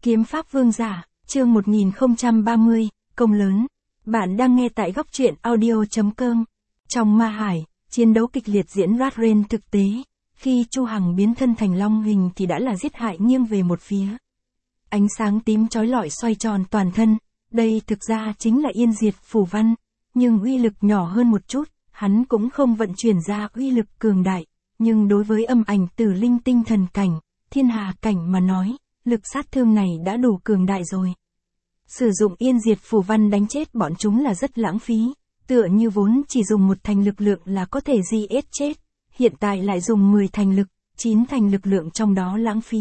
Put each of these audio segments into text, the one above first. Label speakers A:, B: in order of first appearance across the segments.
A: Kiếm pháp vương giả, chương 1030, công lớn. Bạn đang nghe tại góc truyện audio.com. Trong Ma Hải, chiến đấu kịch liệt diễn ra trên thực tế. Khi Chu Hằng biến thân thành long hình thì đã là giết hại nghiêng về một phía. Ánh sáng tím chói lọi xoay tròn toàn thân. Đây thực ra chính là Yên Diệt Phù Văn. Nhưng uy lực nhỏ hơn một chút, hắn cũng không vận chuyển ra uy lực cường đại. Nhưng đối với âm ảnh tử linh tinh thần cảnh, thiên hà cảnh mà nói, lực sát thương này đã đủ cường đại rồi. Sử dụng Yên Diệt Phù Văn đánh chết bọn chúng là rất lãng phí, tựa như vốn chỉ dùng một thành lực lượng là có thể giết chết, hiện tại lại dùng 10 thành lực, 9 thành lực lượng trong đó lãng phí.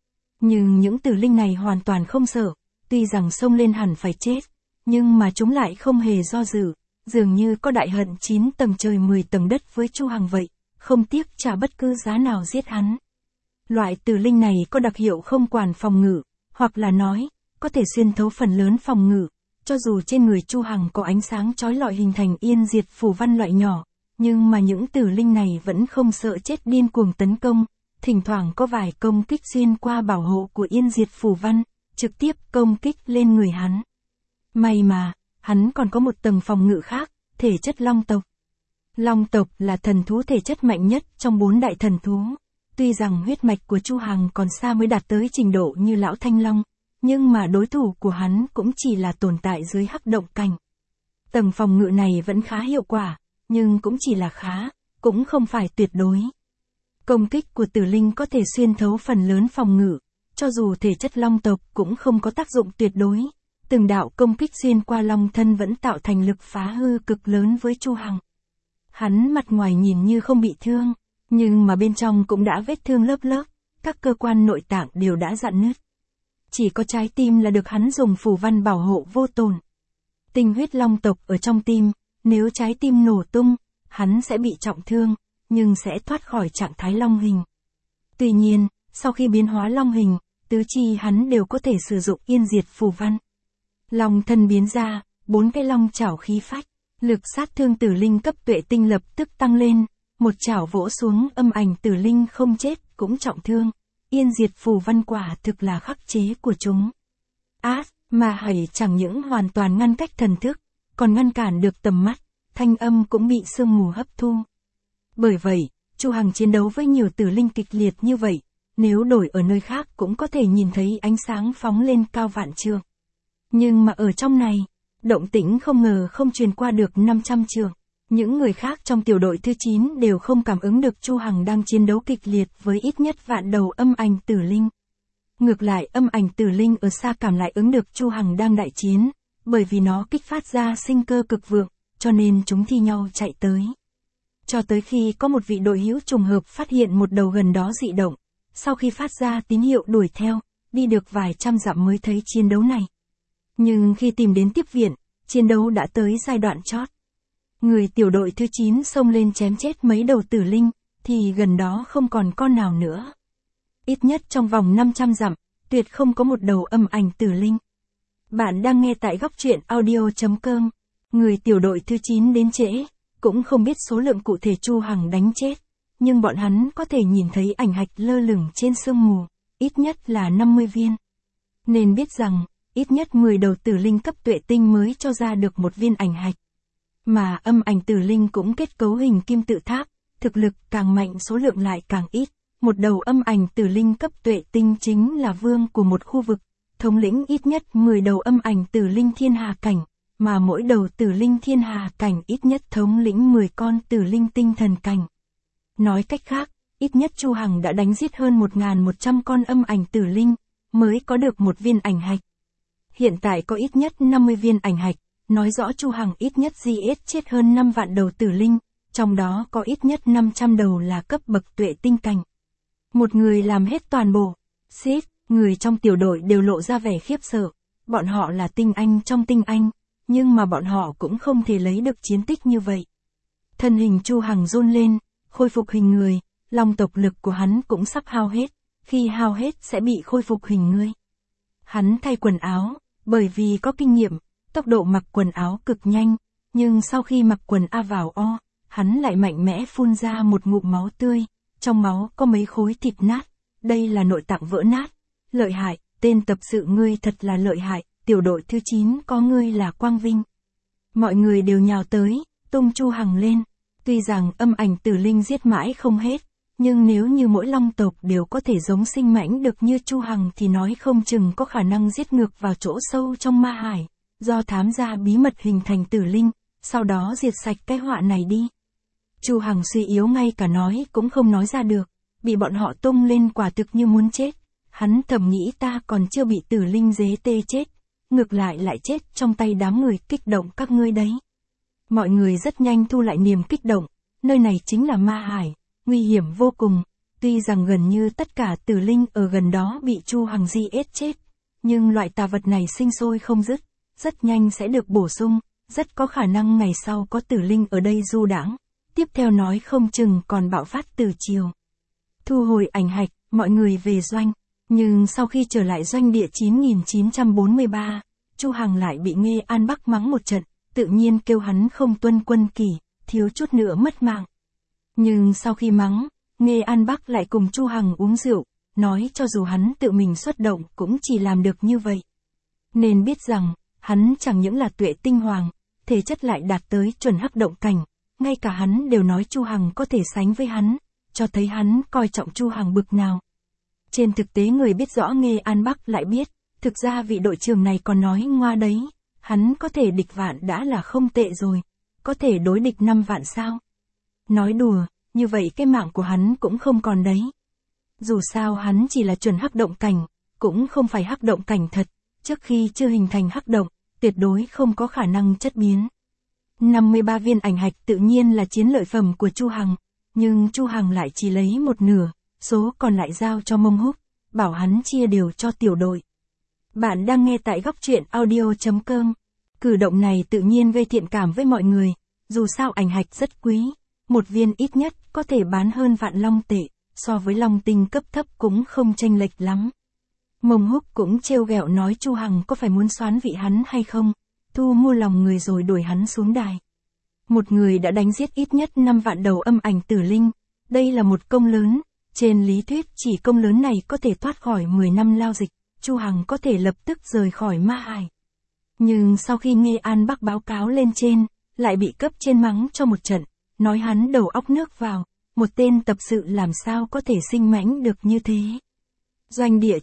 A: Nhưng những tử linh này hoàn toàn không sợ, tuy rằng xông lên hẳn phải chết, nhưng mà chúng lại không hề do dự, dường như có đại hận 9 tầng trời 10 tầng đất với Chu Hằng vậy, không tiếc trả bất cứ giá nào giết hắn. Loại tử linh này có đặc hiệu không quản phòng ngự, hoặc là nói, có thể xuyên thấu phần lớn phòng ngự, cho dù trên người Chu Hằng có ánh sáng chói lọi hình thành Yên Diệt Phù Văn loại nhỏ, nhưng mà những tử linh này vẫn không sợ chết điên cuồng tấn công, thỉnh thoảng có vài công kích xuyên qua bảo hộ của Yên Diệt Phù Văn, trực tiếp công kích lên người hắn. May mà, hắn còn có một tầng phòng ngự khác, thể chất long tộc. Long tộc là thần thú thể chất mạnh nhất trong 4 đại thần thú. Tuy rằng huyết mạch của Chu Hằng còn xa mới đạt tới trình độ như lão Thanh Long, nhưng mà đối thủ của hắn cũng chỉ là tồn tại dưới hắc động cảnh. Tầng phòng ngự này vẫn khá hiệu quả, nhưng cũng chỉ là khá, cũng không phải tuyệt đối. Công kích của tử linh có thể xuyên thấu phần lớn phòng ngự, cho dù thể chất long tộc cũng không có tác dụng tuyệt đối. Từng đạo công kích xuyên qua long thân vẫn tạo thành lực phá hư cực lớn với Chu Hằng. Hắn mặt ngoài nhìn như không bị thương, nhưng mà bên trong cũng đã vết thương lớp lớp, các cơ quan nội tạng đều đã rạn nứt. Chỉ có trái tim là được hắn dùng phù văn bảo hộ vô tổn. Tinh huyết long tộc ở trong tim, nếu trái tim nổ tung, hắn sẽ bị trọng thương, nhưng sẽ thoát khỏi trạng thái long hình. Tuy nhiên, sau khi biến hóa long hình, tứ chi hắn đều có thể sử dụng Yên Diệt Phù Văn. Long thân biến ra, 4 cái long chảo khí phách, lực sát thương tử linh cấp tuệ tinh lập tức tăng lên, một chảo vỗ xuống âm ảnh tử linh không chết cũng trọng thương. Yên Diệt Phù Văn quả thực là khắc chế của chúng. Ma Hải chẳng những hoàn toàn ngăn cách thần thức, còn ngăn cản được tầm mắt, thanh âm cũng bị sương mù hấp thu. Bởi vậy, Chu Hằng chiến đấu với nhiều tử linh kịch liệt như vậy, nếu đổi ở nơi khác cũng có thể nhìn thấy ánh sáng phóng lên cao vạn trượng. Nhưng mà ở trong này, động tĩnh không ngờ không truyền qua được 500 trượng. Những người khác trong tiểu đội thứ 9 đều không cảm ứng được Chu Hằng đang chiến đấu kịch liệt với ít nhất vạn đầu âm ảnh tử linh. Ngược lại âm ảnh tử linh ở xa cảm lại ứng được Chu Hằng đang đại chiến, bởi vì nó kích phát ra sinh cơ cực vượng, cho nên chúng thi nhau chạy tới. Cho tới khi có một vị đội hữu trùng hợp phát hiện một đầu gần đó dị động, sau khi phát ra tín hiệu đuổi theo, đi được vài trăm dặm mới thấy chiến đấu này. Nhưng khi tìm đến tiếp viện, chiến đấu đã tới giai đoạn chót. Người tiểu đội thứ 9 xông lên chém chết mấy đầu tử linh, thì gần đó không còn con nào nữa. Ít nhất trong vòng 500 dặm, tuyệt không có một đầu âm ảnh tử linh. Bạn đang nghe tại góc truyện audio.com. Người tiểu đội thứ 9 đến trễ, cũng không biết số lượng cụ thể Chu Hằng đánh chết, nhưng bọn hắn có thể nhìn thấy ảnh hạch lơ lửng trên sương mù, ít nhất là 50 viên. Nên biết rằng, ít nhất 10 đầu tử linh cấp tuệ tinh mới cho ra được một viên ảnh hạch. Mà âm ảnh tử linh cũng kết cấu hình kim tự tháp, thực lực càng mạnh số lượng lại càng ít. Một đầu âm ảnh tử linh cấp tuệ tinh chính là vương của một khu vực, thống lĩnh ít nhất 10 đầu âm ảnh tử linh thiên hà cảnh, mà mỗi đầu tử linh thiên hà cảnh ít nhất thống lĩnh 10 con tử linh tinh thần cảnh. Nói cách khác, ít nhất Chu Hằng đã đánh giết hơn 1.100 con âm ảnh tử linh, mới có được một viên ảnh hạch. Hiện tại có ít nhất 50 viên ảnh hạch, nói rõ Chu Hằng ít nhất giết chết hơn 5 vạn đầu tử linh, trong đó có ít nhất 500 đầu là cấp bậc tuệ tinh cảnh. Một người làm hết toàn bộ. Người trong tiểu đội đều lộ ra vẻ khiếp sợ, bọn họ là tinh anh trong tinh anh, nhưng mà bọn họ cũng không thể lấy được chiến tích như vậy. Thân hình Chu Hằng run lên, khôi phục hình người, long tộc lực của hắn cũng sắp hao hết, khi hao hết sẽ bị khôi phục hình người. Hắn thay quần áo, bởi vì có kinh nghiệm, tốc độ mặc quần áo cực nhanh, nhưng sau khi mặc quần A vào O, hắn lại mạnh mẽ phun ra một ngụm máu tươi, trong máu có mấy khối thịt nát, đây là nội tạng vỡ nát, lợi hại, tên tập sự ngươi thật là lợi hại, tiểu đội thứ 9 có ngươi là quang vinh. Mọi người đều nhào tới, tung Chu Hằng lên. Tuy rằng âm ảnh tử linh giết mãi không hết, nhưng nếu như mỗi long tộc đều có thể giống sinh mãnh được như Chu Hằng thì nói không chừng có khả năng giết ngược vào chỗ sâu trong ma hải, do thám gia bí mật hình thành tử linh, sau đó diệt sạch cái họa này đi. Chu Hằng suy yếu ngay cả nói cũng không nói ra được, bị bọn họ tung lên quả thực như muốn chết. Hắn thầm nghĩ ta còn chưa bị tử linh dế tê chết, ngược lại chết trong tay đám người kích động các ngươi đấy. Mọi người rất nhanh thu lại niềm kích động, nơi này chính là ma hải, nguy hiểm vô cùng. Tuy rằng gần như tất cả tử linh ở gần đó bị Chu Hằng giết chết, nhưng loại tà vật này sinh sôi không dứt, rất nhanh sẽ được bổ sung, rất có khả năng ngày sau có tử linh ở đây du đãng. Tiếp theo nói không chừng còn bạo phát từ chiều. Thu hồi ảnh hạch, mọi người về doanh, nhưng sau khi trở lại doanh địa 9943, Chu Hằng lại bị Nghê An Bắc mắng một trận, tự nhiên kêu hắn không tuân quân kỷ, thiếu chút nữa mất mạng. Nhưng sau khi mắng, Nghê An Bắc lại cùng Chu Hằng uống rượu, nói cho dù hắn tự mình xuất động cũng chỉ làm được như vậy. Nên biết rằng, hắn chẳng những là tuệ tinh hoàng, thể chất lại đạt tới chuẩn hắc động cảnh, ngay cả hắn đều nói Chu Hằng có thể sánh với hắn, cho thấy hắn coi trọng Chu Hằng bực nào. Trên thực tế người biết rõ Nghê An Bắc lại biết, thực ra vị đội trưởng này còn nói ngoa đấy, hắn có thể địch vạn đã là không tệ rồi, có thể đối địch 5 vạn sao? Nói đùa, như vậy cái mạng của hắn cũng không còn đấy. Dù sao hắn chỉ là chuẩn hắc động cảnh, cũng không phải hắc động cảnh thật, trước khi chưa hình thành hắc động, tuyệt đối không có khả năng chất biến. 53 viên ảnh hạch tự nhiên là chiến lợi phẩm của Chu Hằng, nhưng Chu Hằng lại chỉ lấy một nửa, số còn lại giao cho Mông Húc, bảo hắn chia đều cho tiểu đội. Bạn đang nghe tại góc truyện audio.com. Cử động này tự nhiên gây thiện cảm với mọi người, dù sao ảnh hạch rất quý, một viên ít nhất có thể bán hơn vạn long tệ, so với long tinh cấp thấp cũng không chênh lệch lắm. Mông Húc cũng trêu ghẹo nói Chu Hằng có phải muốn soán vị hắn hay không, thu mua lòng người rồi đuổi hắn xuống đài. Một người đã đánh giết ít nhất 5 vạn đầu âm ảnh tử linh, đây là một công lớn, trên lý thuyết chỉ công lớn này có thể thoát khỏi 10 năm lao dịch, Chu Hằng có thể lập tức rời khỏi ma hải. Nhưng sau khi Nghê An Bắc báo cáo lên trên, lại bị cấp trên mắng cho một trận, nói hắn đầu óc nước vào, một tên tập sự làm sao có thể sinh mãnh được như thế. Doanh địa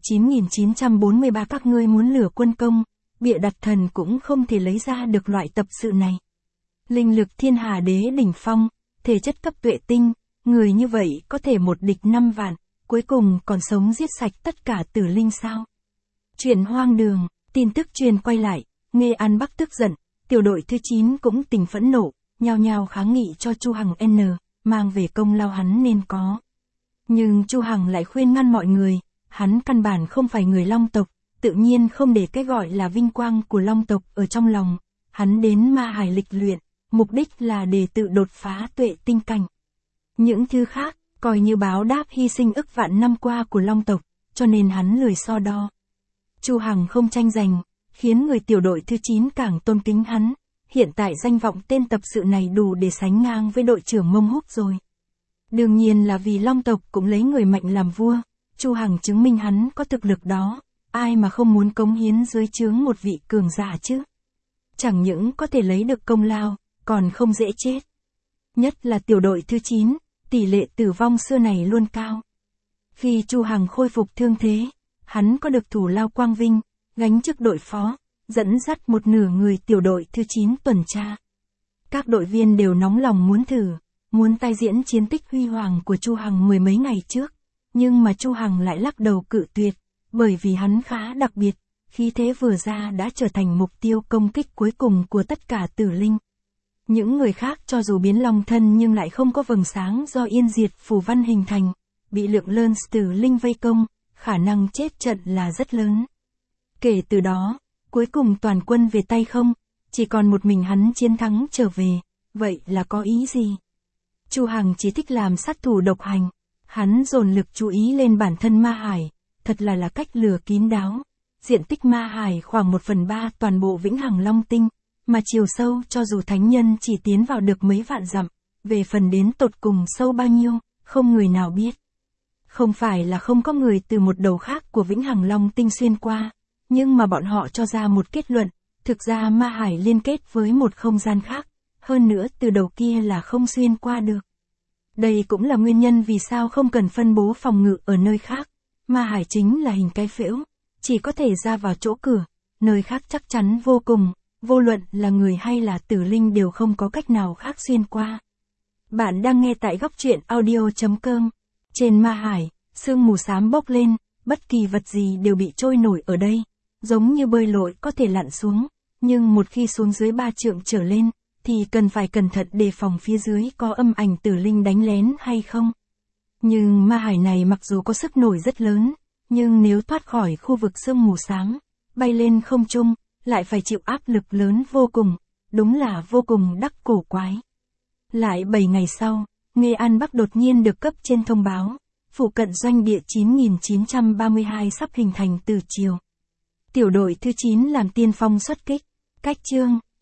A: 9943 các ngươi muốn lừa quân công, bịa đặt thần cũng không thể lấy ra được loại tập sự này. Linh lực thiên hà đế đỉnh phong, thể chất cấp tuệ tinh, người như vậy có thể một địch 5 vạn, cuối cùng còn sống giết sạch tất cả tử linh sao. Chuyện hoang đường, tin tức truyền quay lại, Nghê An Bắc tức giận, tiểu đội thứ 9 cũng tình phẫn nộ, nhao nhao kháng nghị cho Chu Hằng mang về công lao hắn nên có. Nhưng Chu Hằng lại khuyên ngăn mọi người, hắn căn bản không phải người long tộc, tự nhiên không để cái gọi là vinh quang của long tộc ở trong lòng, hắn đến ma hải lịch luyện, mục đích là để tự đột phá tuệ tinh cảnh. Những thứ khác, coi như báo đáp hy sinh ức vạn năm qua của long tộc, cho nên hắn lười so đo. Chu Hằng không tranh giành, khiến người tiểu đội thứ 9 càng tôn kính hắn, hiện tại danh vọng tên tập sự này đủ để sánh ngang với đội trưởng Mông Húc rồi. Đương nhiên là vì long tộc cũng lấy người mạnh làm vua, Chu Hằng chứng minh hắn có thực lực đó, ai mà không muốn cống hiến dưới trướng một vị cường giả chứ. Chẳng những có thể lấy được công lao, còn không dễ chết. Nhất là tiểu đội thứ 9, tỷ lệ tử vong xưa này luôn cao. Khi Chu Hằng khôi phục thương thế, hắn có được thủ lao quang vinh, gánh chức đội phó, dẫn dắt một nửa người tiểu đội thứ 9 tuần tra. Các đội viên đều nóng lòng muốn thử, muốn tái diễn chiến tích huy hoàng của Chu Hằng mười mấy ngày trước, nhưng mà Chu Hằng lại lắc đầu cự tuyệt, bởi vì hắn khá đặc biệt, khí thế vừa ra đã trở thành mục tiêu công kích cuối cùng của tất cả tử linh. Những người khác cho dù biến long thân nhưng lại không có vầng sáng do yên diệt phù văn hình thành, bị lượng lớn tử linh vây công, khả năng chết trận là rất lớn. Kể từ đó, cuối cùng toàn quân về tay không, chỉ còn một mình hắn chiến thắng trở về, vậy là có ý gì? Chu Hằng chỉ thích làm sát thủ độc hành, hắn dồn lực chú ý lên bản thân ma hải, thật là cách lừa kín đáo. Diện tích ma hải khoảng 1/3 toàn bộ Vĩnh Hằng Long Tinh, mà chiều sâu cho dù thánh nhân chỉ tiến vào được mấy vạn dặm, về phần đến tột cùng sâu bao nhiêu, không người nào biết. Không phải là không có người từ một đầu khác của Vĩnh Hằng Long Tinh xuyên qua, nhưng mà bọn họ cho ra một kết luận, thực ra ma hải liên kết với một không gian khác, hơn nữa từ đầu kia là không xuyên qua được. Đây cũng là nguyên nhân vì sao không cần phân bố phòng ngự ở nơi khác, ma hải chính là hình cái phễu, chỉ có thể ra vào chỗ cửa, nơi khác chắc chắn vô cùng, vô luận là người hay là tử linh đều không có cách nào khác xuyên qua. Bạn đang nghe tại góc truyện audio.com. Trên ma hải, sương mù xám bốc lên, bất kỳ vật gì đều bị trôi nổi ở đây, giống như bơi lội có thể lặn xuống, nhưng một khi xuống dưới 3 trượng trở lên, thì cần phải cẩn thận đề phòng phía dưới có âm ảnh tử linh đánh lén hay không. Nhưng ma hải này mặc dù có sức nổi rất lớn, nhưng nếu thoát khỏi khu vực sương mù xám, bay lên không trung, lại phải chịu áp lực lớn vô cùng, đúng là vô cùng đắc cổ quái. Lại 7 ngày sau, Nghệ An Bắc đột nhiên được cấp trên thông báo, phụ cận doanh địa 9932 sắp hình thành từ chiều. Tiểu đội thứ 9 làm tiên phong xuất kích, cách chương,